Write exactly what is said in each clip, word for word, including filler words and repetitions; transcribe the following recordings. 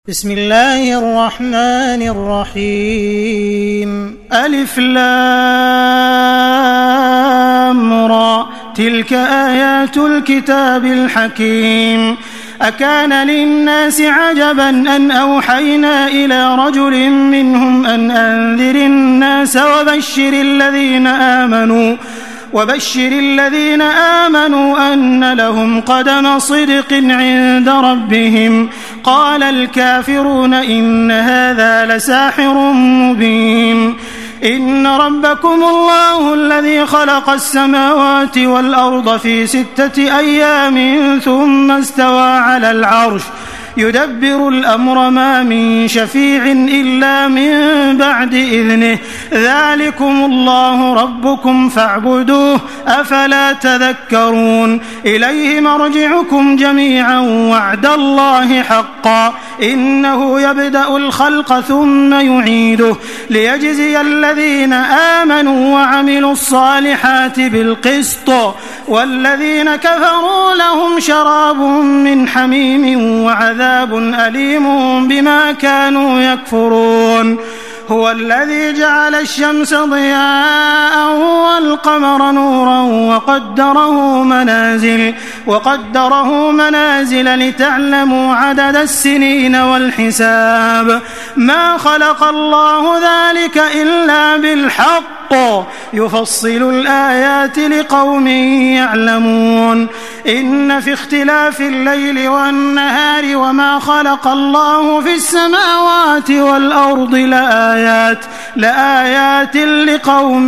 بسم الله الرحمن الرحيم ألف لام را تلك آيات الكتاب الحكيم أكان للناس عجبا أن أوحينا إلى رجل منهم أن أنذر الناس وبشر الذين آمنوا وبشر الذين آمنوا أن لهم قدم صدق عند ربهم قال الكافرون إن هذا لساحر مبين إن ربكم الله الذي خلق السماوات والأرض في ستة أيام ثم استوى على العرش يدبر الأمر ما من شفيع إلا من بعد إذنه ذلكم الله ربكم فاعبدوه أفلا تذكرون إليه مرجعكم جميعا وعد الله حقا إنه يبدأ الخلق ثم يعيده ليجزي الذين آمنوا وعملوا الصالحات بالقسط والذين كفروا لهم شراب من حميم وعذاب عذاب أليم بما كانوا يكفرون هو الذي جعل الشمس ضياء والقمر نورا وقدره منازل وقدره منازل لتعلموا عدد السنين والحساب ما خلق الله ذلك إلا بالحق يفصل الآيات لقوم يعلمون إن في اختلاف الليل والنهار وما خلق الله في السماوات والأرض لآيات لآيات لقوم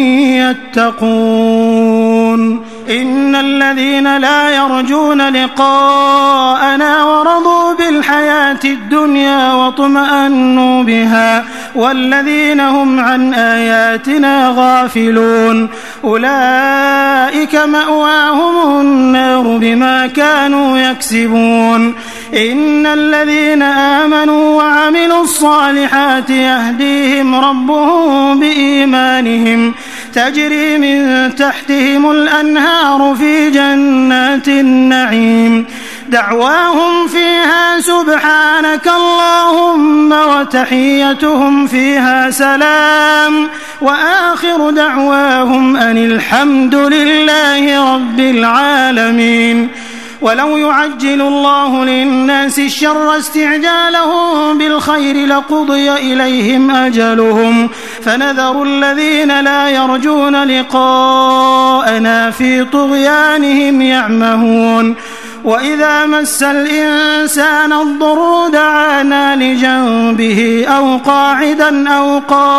يتقون إن الذين لا يرجون لقاءنا ورضوا بالحياة الدنيا واطمأنوا بها والذين هم عن آياتنا غافلون أولئك مأواهم النار بما كانوا يكسبون إن الذين آمنوا وعملوا الصالحات يهديهم ربهم بإيمانهم تجري من تحتهم الأنهار في جنات النعيم دعواهم فيها سبحانك اللهم وتحيتهم فيها سلام وآخر دعواهم أن الحمد لله رب العالمين ولو يعجل الله للناس الشر استعجالهم بالخير لقضي إليهم أجلهم فنذر الذين لا يرجون لقاءنا في طغيانهم يعمهون وإذا مس الإنسان الضر دعانا لجنبه أو قاعدا أو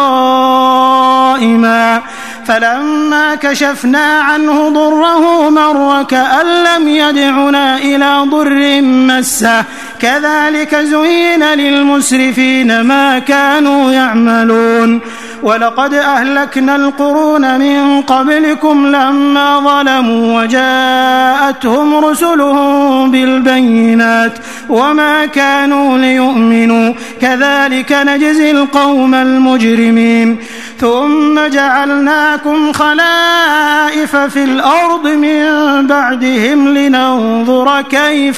قائما فلما كشفنا عنه ضره مر كأن لم يدعنا إلى ضر مسه كذلك زين للمسرفين ما كانوا يعملون ولقد أهلكنا القرون من قبلكم لما ظلموا وجاءتهم رسلهم بالبينات وما كانوا ليؤمنوا كذلك نجزي القوم المجرمين ثم جعلناكم خلائف في الأرض من بعدهم لننظر كيف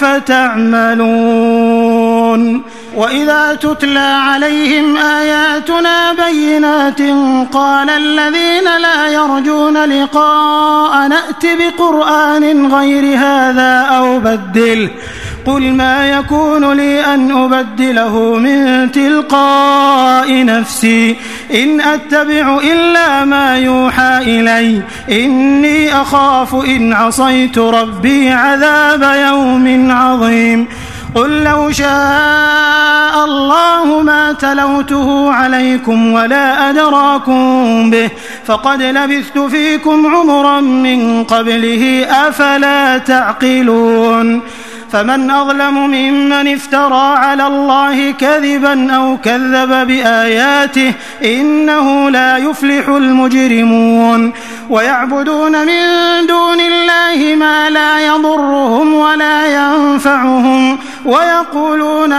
تعملون وإذا تتلى عليهم آياتنا بينات قال الذين لا يرجون لقاء نأت بقرآن غير هذا أو بدله قل ما يكون لي أن أبدله من تلقاء نفسي إن أتبع إلا ما يوحى إلي إني أخاف إن عصيت ربي عذاب يوم عظيم قل لو شاء الله ما تلوته عليكم ولا أدراكم به فقد لبثت فيكم عمرا من قبله أفلا تعقلون فمن أظلم ممن افترى على الله كذبا أو كذب بآياته إنه لا يفلح المجرمون ويعبدون من دون الله ما لا يضرهم ولا ينفعهم ويقولون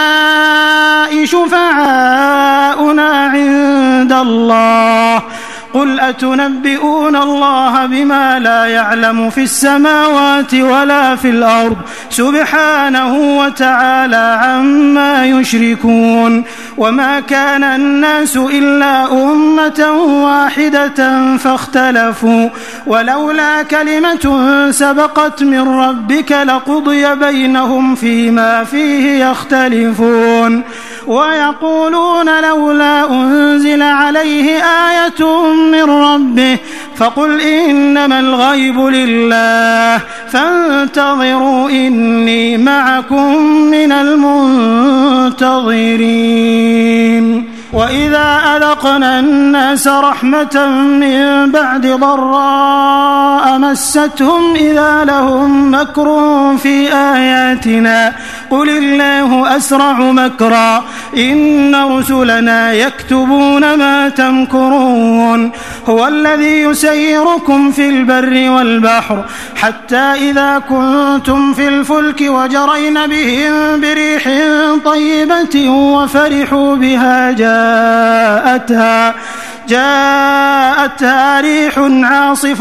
هؤلاء شفعاؤنا عند الله قل أتنبئون الله بما لا يعلم في السماوات ولا في الأرض سبحانه وتعالى عما يشركون وما كان الناس إلا أمة واحدة فاختلفوا ولولا كلمة سبقت من ربك لقضي بينهم فيما فيه يختلفون ويقولون لولا أنزل عليه آية من ربه فقل إنما الغيب لله فانتظروا إني معكم من المنتظرين وإذا أذقنا الناس رحمة من بعد ضراء مستهم إذا لهم مكر في آياتنا قل الله أسرع مكرا إن رسلنا يكتبون ما تمكرون هو الذي يسيركم في البر والبحر حتى إذا كنتم في الفلك وجرين بهم بريح طيبة وفرحوا بها جاءتها جاءتها ريح عاصف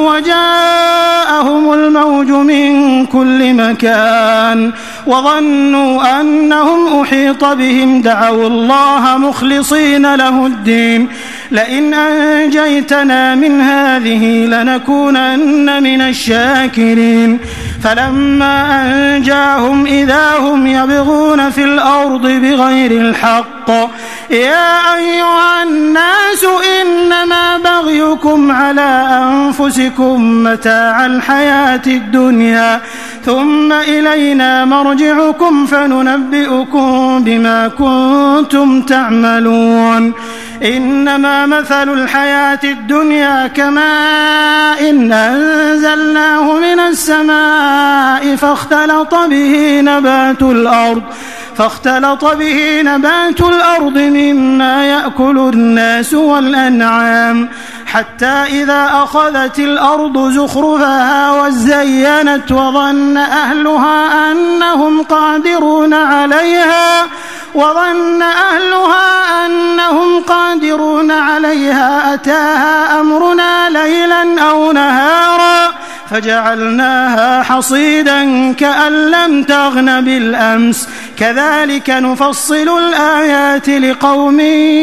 وجاءهم الموج من كل مكان وظنوا أنهم أحيط بهم دعوا الله مخلصين له الدين لئن أنجيتنا من هذه لنكونن من الشاكرين فلما أنجاهم إذا هم يبغون في الأرض بغير الحق يا أيها الناس إنما بغيكم على أنفسكم متاع الحياة الدنيا ثم إلينا مرجعكم فننبئكم بما كنتم تعملون إنما مثل الحياة الدنيا كماء إن أنزلناه من السماء فاختلط به نبات الأرض فاختلط به نبات الأرض مما يأكل الناس والأنعام حتى إذا أخذت الأرض زخرفها وزينت وظن أهلها أنهم قادرون عليها وظن أهلها أنهم قادرون عليها أتاها أمرنا ليلا أو نهارا فجعلناها حصيدا كأن لم تغن بالأمس كذلك نفصل الآيات لقوم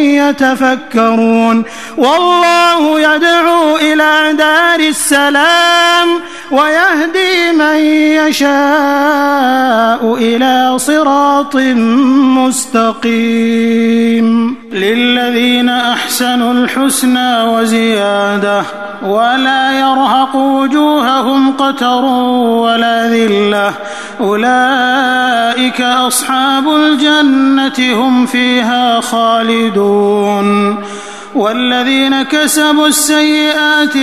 يتفكرون والله يدعو إلى دار السلام ويهدي من يشاء إلى صراط مستقيم للذين أحسنوا الحسنى وزيادة ولا يرهق وجوههم قتر ولا ذلة أولئك أصحاب الجنة هم فيها خالدون والذين كسبوا السيئات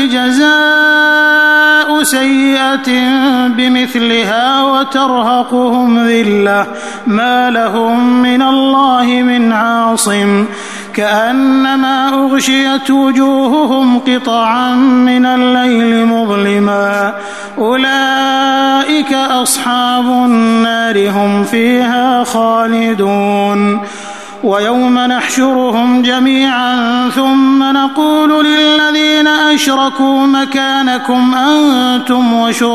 جزاء سيئة بمثلها وترهقهم ذلة ما لهم من الله من عاصم كأنما أغشيت وجوههم قطعا من الليل مظلما أولئك أصحاب النار هم فيها خالدون ويوم نحشرهم جميعا ثم نقول للذين أشركوا مكانكم أنتم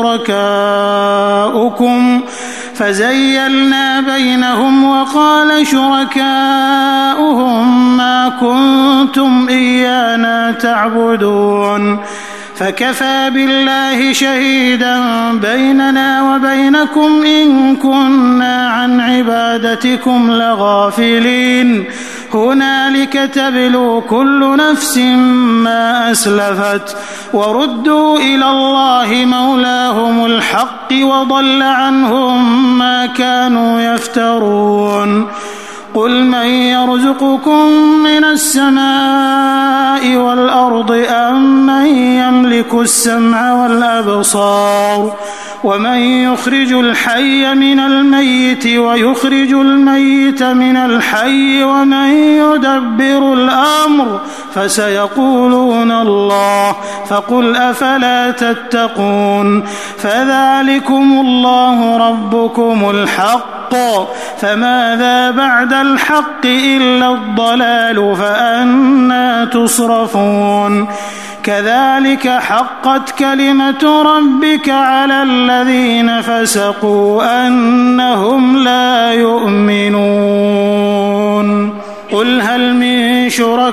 وشركاؤكم فزيلنا بينهم وقال شركاؤهم ما كنتم إيانا تعبدون فكفى بالله شهيدا بيننا وبينكم إن كنا عن عبادتكم لغافلين هنالك تبلو كل نفس ما أسلفت وردوا إلى الله مولاهم الحق وضل عنهم ما كانوا يفترون قل من يرزقكم من السماء والأرض أم من يملك السمع والأبصار ومن يخرج الحي من الميت ويخرج الميت من الحي ومن يدبر الأمر فسيقولون الله فقل أفلا تتقون فذلكم الله ربكم الحق الحق فماذا بعد الحق إلا الضلال فأنى تصرفون كذلك حقت كلمة ربك على الذين فسقوا أنهم لا يؤمنون قل هل من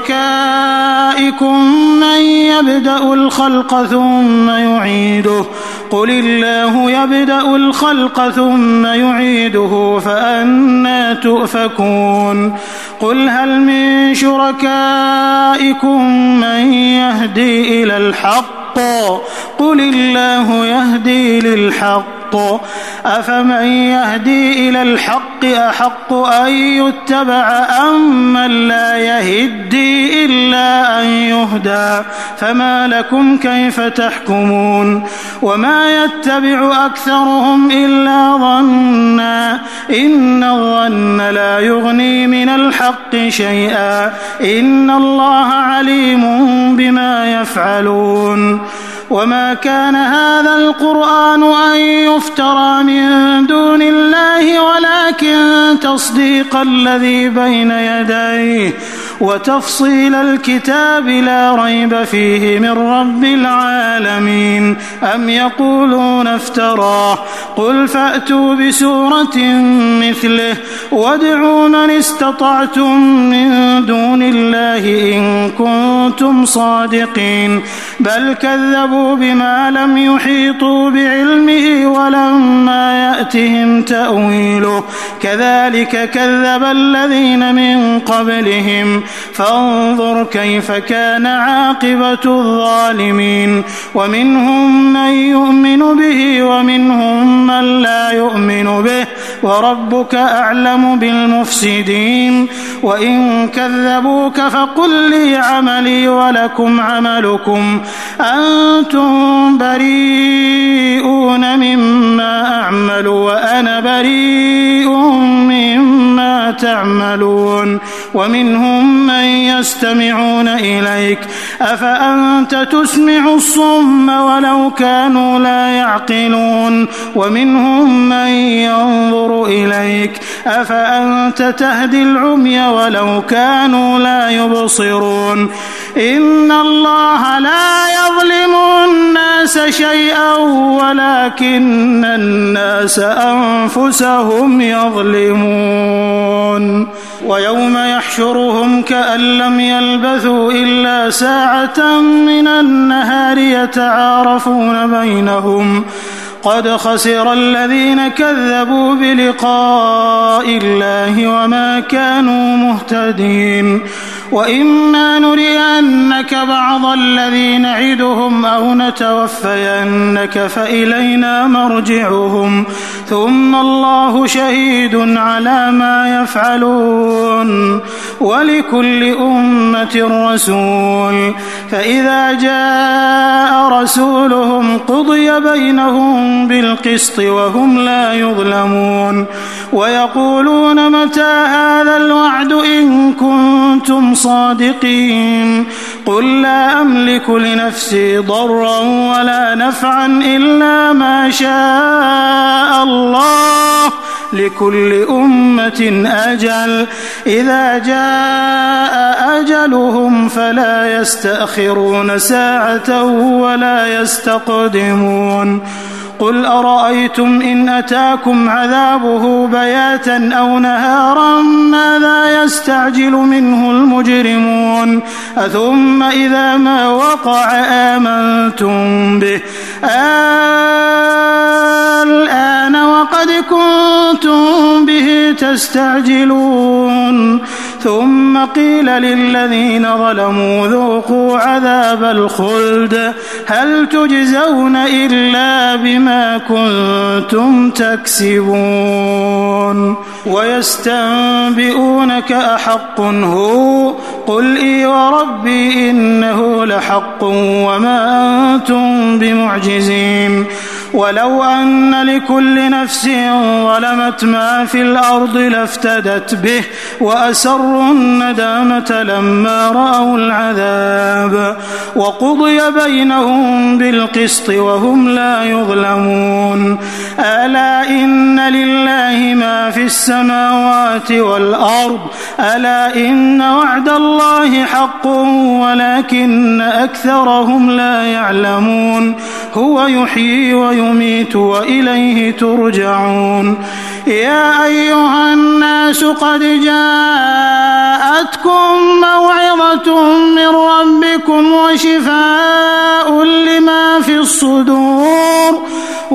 شركائكم من يبدأ الخلق ثم يعيده قل الله يبدأ الخلق ثم يعيده فأنى تؤفكون قل هل من شركائكم من يهدي إلى الحق قل الله يهدي للحق أفمن يهدي إلى الحق أحق أن يتبع أم من لا يهدي إلا أن يهدى فما لكم كيف تحكمون وما يتبع أكثرهم إلا ظنا إن الظن لا يغني من الحق شيئا إن الله عليم بما يفعلون وما كان هذا القرآن أن يفترى من دون الله ولكن تصديق الذي بين يديه وتفصيل الكتاب لا ريب فيه من رب العالمين أم يقولون افتراه قل فأتوا بسورة مثله وادعوا من استطعتم من دون الله إن كنتم صادقين بل كذبوا بما لم يحيطوا بعلمه ولما يأتهم تأويله كذلك كذب الذين من قبلهم فانظر كيف كان عاقبة الظالمين ومنهم من يؤمن به ومنهم من لا يؤمن به وربك أعلم بالمفسدين وإن كذبوك فقل لي عملي ولكم عملكم أنتم بريئون مما أعمل وأنا بريء مما تعملون ومنهم من يستمعون إليك أفأنت تسمع الصم ولو كانوا لا يعقلون ومنهم من ينظر إليك أفأنت تهدي العمي ولو كانوا لا يبصرون إن الله لا يظلم الناس شيئا ولكن الناس أنفسهم يظلمون ويوم يحشرهم كأن لم يلبثوا إلا ساعة من النهار يتعارفون بينهم قد خسر الذين كذبوا بلقاء الله وما كانوا مهتدين وإما نرينك بعض الذي نعدهم أو نتوفينك فإلينا مرجعهم ثم الله شهيد على ما يفعلون ولكل أمة رسول فإذا جاء رسولهم قضي بينهم بالقسط وهم لا يظلمون ويقولون متى هذا الوعد إن كنتم صادقين قل لا أملك لنفسي ضرا ولا نفعا إلا ما شاء الله لكل أمة أجل إذا جاء أجلهم فلا يستأخرون ساعة ولا يستقدمون قل أرأيتم إن أتاكم عذابه بياتا أو نهارا ماذا يستعجل منه المجرمون أثم إذا ما وقع آمنتم به الآن وقد كنتم به تستعجلون ثم قيل للذين ظلموا ذوقوا عذاب الخلد هل تجزون إلا بما كنتم تكسبون ويستنبئونك أحق هو قل إي وربي إنه لحق وما أنتم بمعجزين ولو أن لكل نفس ظلمت ما في الأرض لافتدت به وأسروا الندامة لما رأوا العذاب وقضي بينهم بالقسط وهم لا يظلمون ألا إن لله ما في السماوات والأرض ألا إن وعد الله حق ولكن أكثرهم لا يعلمون هو يحيي ويميت وإليه ترجعون يا أيها الناس قد جاءتكم موعظة من ربكم وشفاء لما في الصدور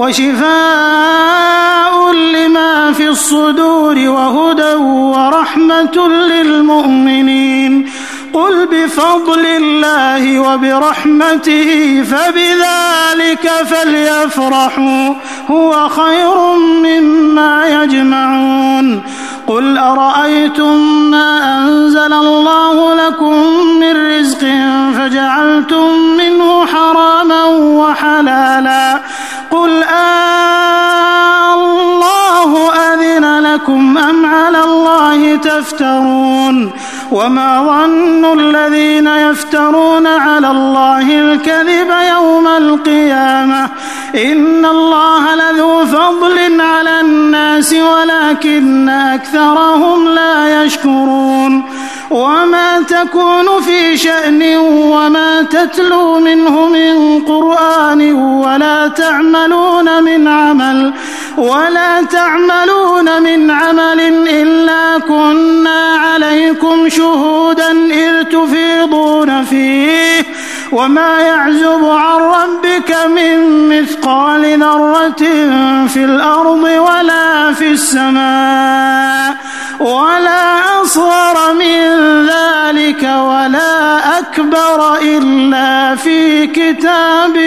وشفاء لما في الصدور وهدى ورحمة للمؤمنين قل بفضل الله وبرحمته فبذلك فليفرحوا هو خير مما يجمعون قل أرأيتم ما أنزل الله لكم من رزق فجعلتم منه حراما وحلالا قل آه الله أذن لكم أم على الله تفترون وما ظن الذين يفترون على الله الكذب يوم القيامة إن الله لذو فضل على الناس ولكن أكثرهم لا يشكرون وما تكون في شأن وما تتلو منه من قرآن ولا تعملون من عمل ولا تعملون من عمل إلا كنا عليكم شهودا إذ تفيضون فيه وما يعزب عن ربك من مثقال ذرة في الأرض ولا في السماء ولا أصغر من ذلك ولا أكبر إلا في كتاب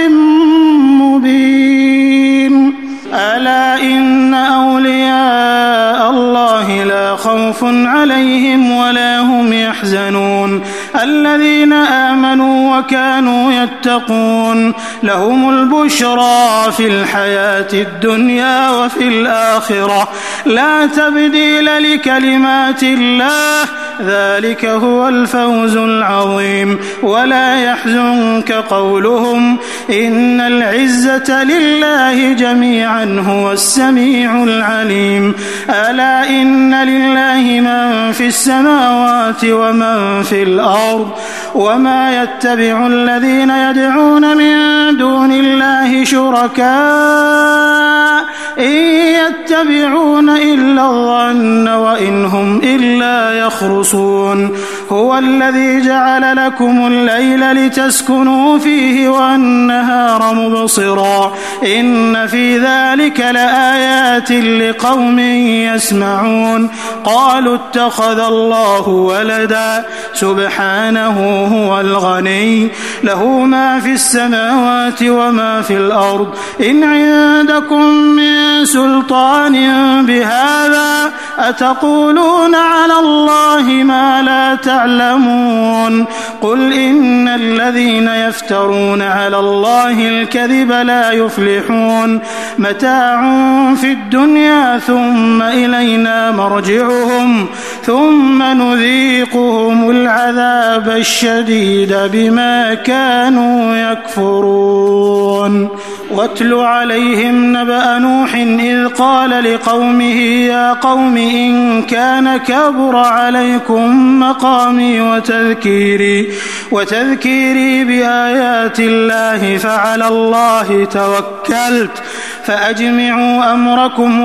مبين ألا إن أولياء الله لا خوف عليهم ولا هم يحزنون الذين آمنوا وكانوا يتقون لهم البشرى في الحياة الدنيا وفي الآخرة لا تبديل لكلمات الله ذلك هو الفوز العظيم ولا يحزنك قولهم إن العزة لله جميعا هو السميع العليم ألا إن لله من في السماوات ومن في الأرض وما يتبع الذين يدعون من دون الله شركاء إن يتبعون إلا الظن وإن هم إلا يخرصون هو الذي جعل لكم الليل لتسكنوا فيه والنهار مبصرا إن في ذلك لآيات لقوم يسمعون قالوا اتخذ الله ولدا سبحانه هو الغني له ما في السماوات وما في الأرض إن عندكم من سلطان بهذا أتقولون على الله ما لا تعلمون قل إن الذين يفترون على الله الكذب لا يفلحون متاع في الدنيا ثم إلينا مرجعهم ثم نذيقهم العذاب الشديد بما كانوا يكفرون واتل عليهم نبأ نوح إذ قال لقومه يا قوم إن كان كبر عليكم مقامي وتذكيري وتذكيري بآيات الله فعلى الله توكلت فأجمعوا أمركم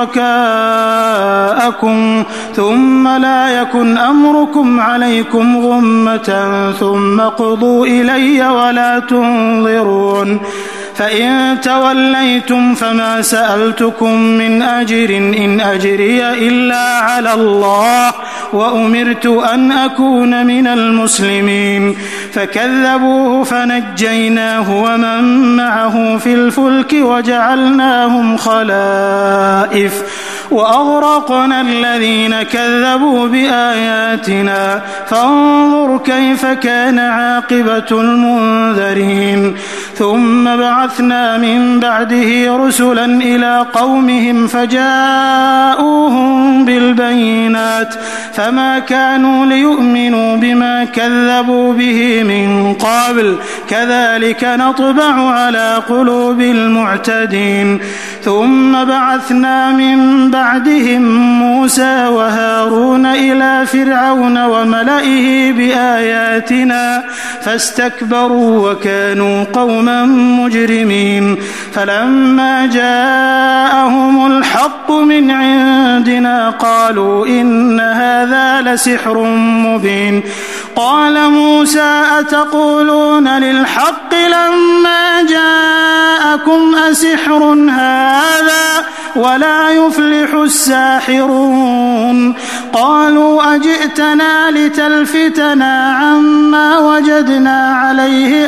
وشركاءكم ثم لا يكن أمركم عليكم غمة ثم قضوا إلي ولا تنظرون فإن توليتم فما سألتكم من أجر إن أجري إلا على الله وأمرت أن أكون من المسلمين فكذبوه فنجيناه ومن معه في الفلك وجعلناهم خلائف وأغرقنا الذين كذبوا بآياتنا فانظر كيف كان عاقبة المنذرين ثم بعثنا من بعده رسلا إلى قومهم فجاءوهم بالبينات فما كانوا ليؤمنوا بما كذبوا به من قبل كذلك نطبع على قلوب المعتدين ثم بعثنا من بعدهم موسى وهارون إلى فرعون وملئه بآياتنا فاستكبروا وكانوا قوما مجرمين فلما جاءهم الحق من عندنا قالوا إن هذا لسحر مبين قال موسى أتقولون للحق لما جاءكم أسحر هذا ولا يفلح الساحرون قالوا أجئتنا لتلفتنا عما وجدنا عليه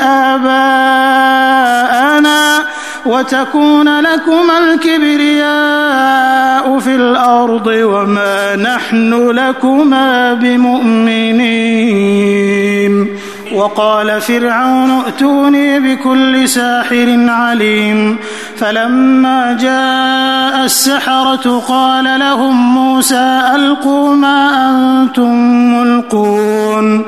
آباءنا وتكون لكما الكبرياء في الأرض وما نحن لكما بمؤمنين وقال فرعون ائتوني بكل ساحر عليم فلما جاء السحرة قال لهم موسى ألقوا ما أنتم ملقون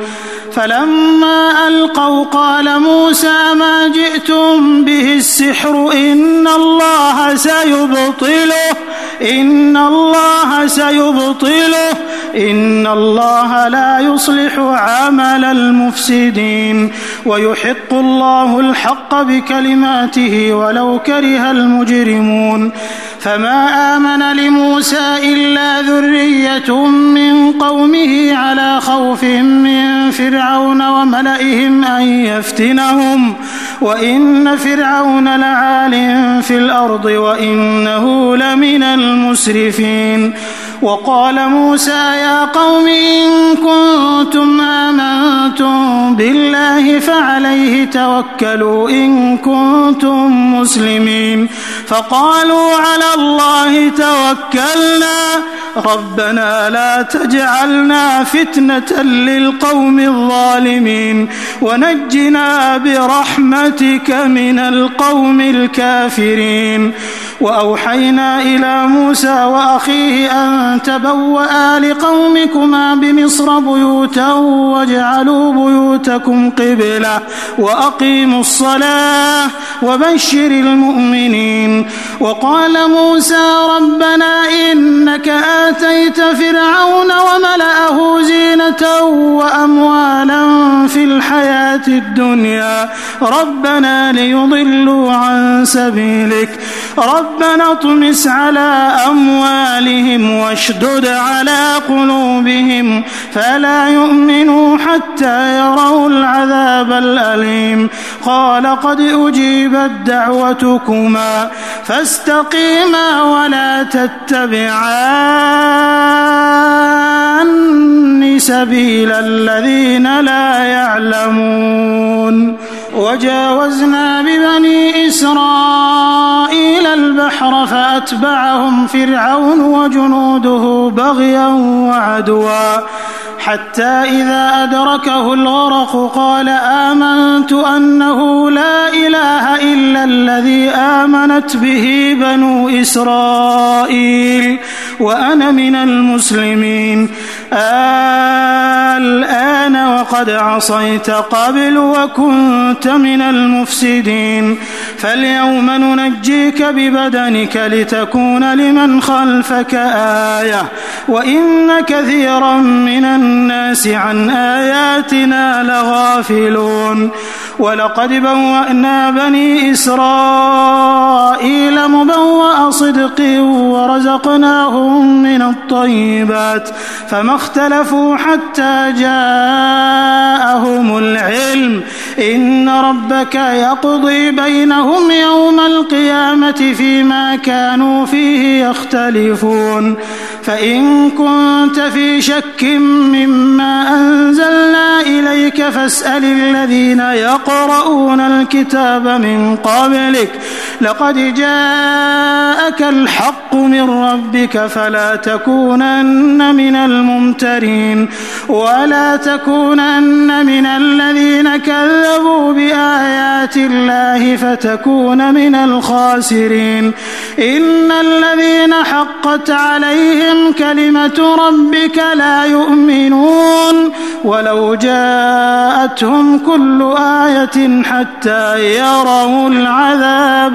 فلما ألقوا قال موسى ما جئتم به السحر إن الله سيبطله إن الله سيبطله إن الله لا يصلح عمل المفسدين ويحق الله الحق بكلماته ولو كره المجرمون فما آمن لموسى إلا ذرية من قومه على خوف من فرعون وملئهم أن يفتنهم وإن فرعون لعال في الأرض وإنه لمن المسرفين وقال موسى يا قوم إن كنتم آمنتم بالله فعليه توكلوا إن كنتم مسلمين فقالوا على الله توكلنا ربنا لا تجعلنا فتنة للقوم الظالمين ونجنا برحمتك من القوم الكافرين وأوحينا إلى موسى وأخيه أن تبوأ لقومكما بمصر بيوتا واجعلوا بيوتكم قبلة وأقيموا الصلاة وبشر المؤمنين وقال موسى ربنا إنك آتيت فرعون وملأه زينة وأموالا في الحياة الدنيا ربنا ليضلوا عن سبيلك ربنا اطمس على أموالهم واشدد على قلوبهم فلا يؤمنوا حتى يروا العذاب الأليم قال قد أجيبت دعوتكما فاستقيما ولا تتبعان سبيل الذين لا يعلمون وجاوزنا ببني إسرائيل البحر فأتبعهم فرعون وجنوده بغيا وعدوا حتى إذا أدركه الغرق قال آمنت أنه لا إله إلا الذي آمنت به بنو إسرائيل وأنا من المسلمين الآن وقد عصيت قبل وكنت من المفسدين فاليوم ننجيك ببدنك لتكون لمن خلفك آية وإن كثيرا من الناس عن آياتنا لغافلون ولقد بوأنا بني إسرائيل مبوأ صدق ورزقناهم من الطيبات فما اختلفوا حتى جاءهم العلم إن ربك يقضي بينهم يوم القيامة فيما كانوا فيه يختلفون فإن كنت في شك مما أنزلنا إليك إليك فاسأل الذين يقرؤون الكتاب من قبلك لقد جاءك الحق من ربك فلا تكونن من الممترين ولا تكونن من الذين كذبوا بآيات الله فتكون من الخاسرين إن الذين حقت عليهم كلمة ربك لا يؤمنون ولو جاءتهم كل آية حتى يروا العذاب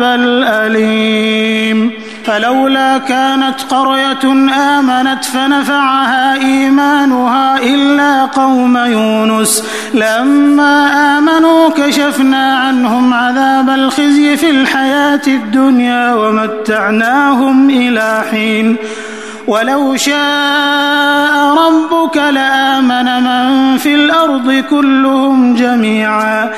الأليم فلولا كانت قرية آمنت فنفعها إيمانها إلا قوم يونس لما آمنوا كشفنا عنهم عذاب الخزي في الحياة الدنيا ومتعناهم إلى حين ولو شاء ربك لآمن من في الأرض كلهم جميعا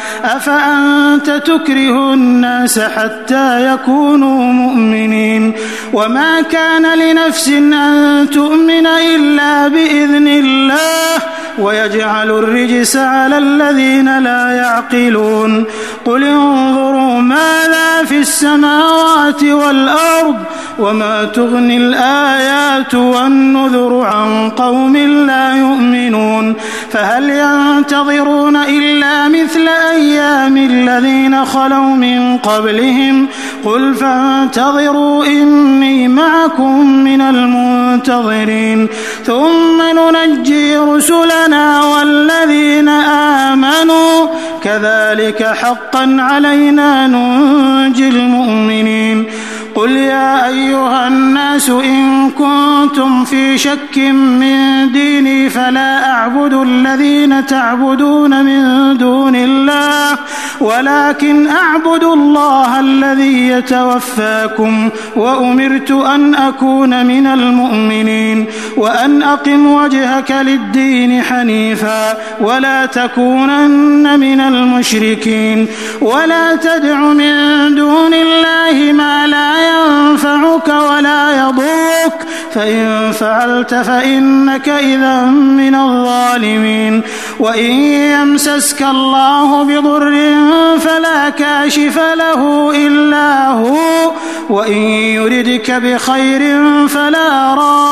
أفأنت تكره الناس حتى يكونوا مؤمنين وما كان لنفس أن تؤمن إلا بإذن الله ويجعل الرجس على الذين لا يعقلون قل انظروا ماذا في السماوات والأرض وما تغني الآيات والنذر عن قوم لا يؤمنون فهل ينتظرون إلا مثل أيام الذين خلوا من قبلهم قل فانتظروا إني معكم من المنتظرين ثم ننجي رسلنا والذين آمنوا كذلك حقا علينا ننجي المؤمنين قل يا أيها الناس إن كنتم في شك من ديني فلا أعبد الذين تعبدون من دون الله ولكن أعبد الله الذي يتوفاكم وأمرت أن أكون من المؤمنين وأن أقم وجهك للدين حنيفا ولا تكونن من المشركين ولا تدع من دون الله ما لا ينفعك ولا يضرك فإن فعلت فإنك إذا من الظالمين وإن يمسسك الله بضر فلا كاشف له إلا هو وإن يردك بخير فلا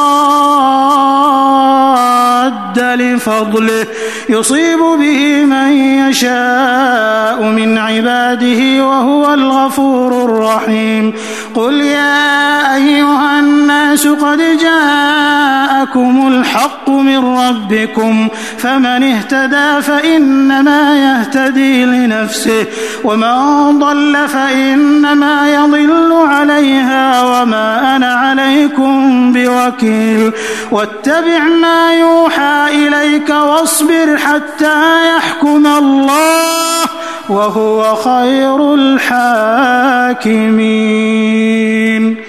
راد لفضله يصيب به من يشاء من عباده وهو الغفور الرحيم قل يا أيها الناس قد جاءكم الحق من ربكم فمن اهتدى فإنما يهتدي لنفسه ومن ضل فإنما يضل عليها وما أنا عليكم بوكيل واتبع ما يوحى إليك واصبر حتى يحكم الله وهو خير الحاكمين.